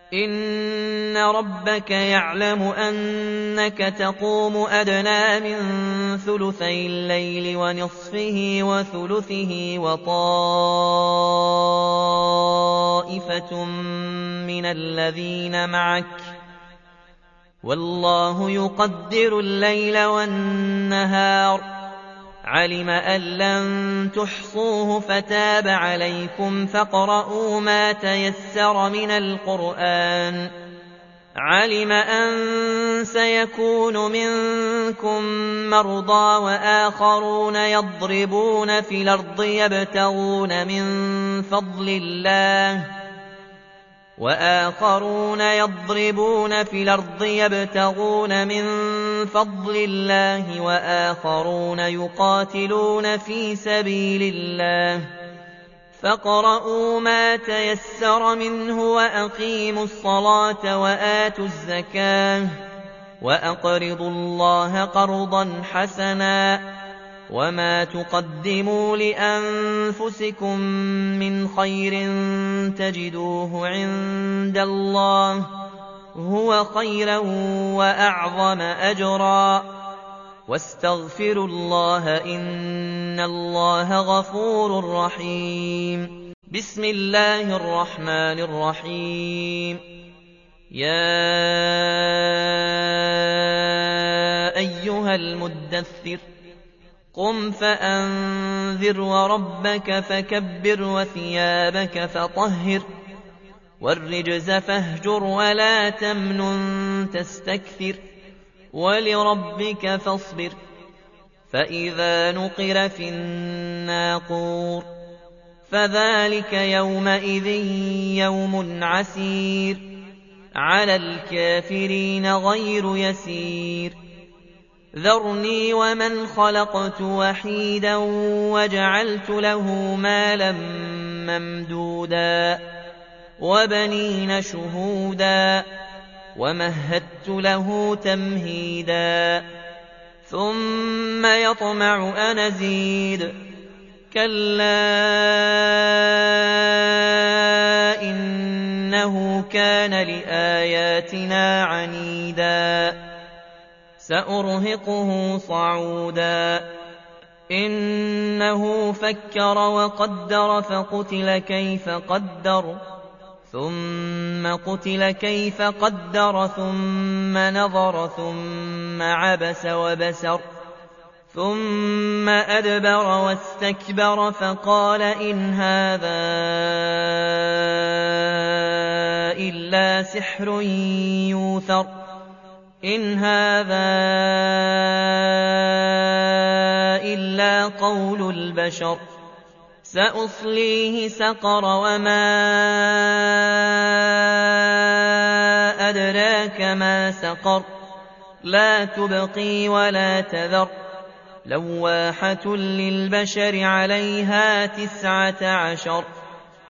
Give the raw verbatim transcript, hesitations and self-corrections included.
إن ربك يعلم أنك تقوم أدنى من ثلثي الليل ونصفه وثلثه وطائفة من الذين معك والله يقدر الليل والنهار علم أن لن تحصوه فتاب عليكم فاقرؤوا ما تيسر من القرآن علم أن سيكون منكم مرضى وآخرون يضربون في الأرض يبتغون من فضل الله وآخرون يضربون في الأرض يبتغون من فضل الله وآخرون يقاتلون في سبيل الله فاقرؤوا ما تيسر منه وأقيموا الصلاة وآتوا الزكاة وأقرضوا الله قرضا حسنا وما تقدموا لأنفسكم من خير تجدوه عند الله هو خيرا وأعظم أجرا واستغفروا الله إن الله غفور رحيم بسم الله الرحمن الرحيم يا أيها المدثر قم فأنذر وربك فكبر وثيابك فطهر والرجز فاهجر ولا تمنن تستكثر ولربك فاصبر فإذا نقر في الناقور فذلك يومئذ يوم عسير على الكافرين غير يسير ذرني ومن خلقت وحيدا وجعلت له مالا ممدودا وبنين شهودا ومهدت له تمهيدا ثم يطمع أن أزيد كلا إنه كان لآياتنا عنيدا سأرهقه صعودا إنه فكر وقدر فقتل كيف قدر ثم قتل كيف قدر ثم نظر ثم عبس وبسر ثم أدبر واستكبر فقال إن هذا إلا سحر يوثر إن هذا إلا قول البشر سأصليه سقر وما أدراك ما سقر لا تبقي ولا تذر لواحة للبشر عليها تسعة عشر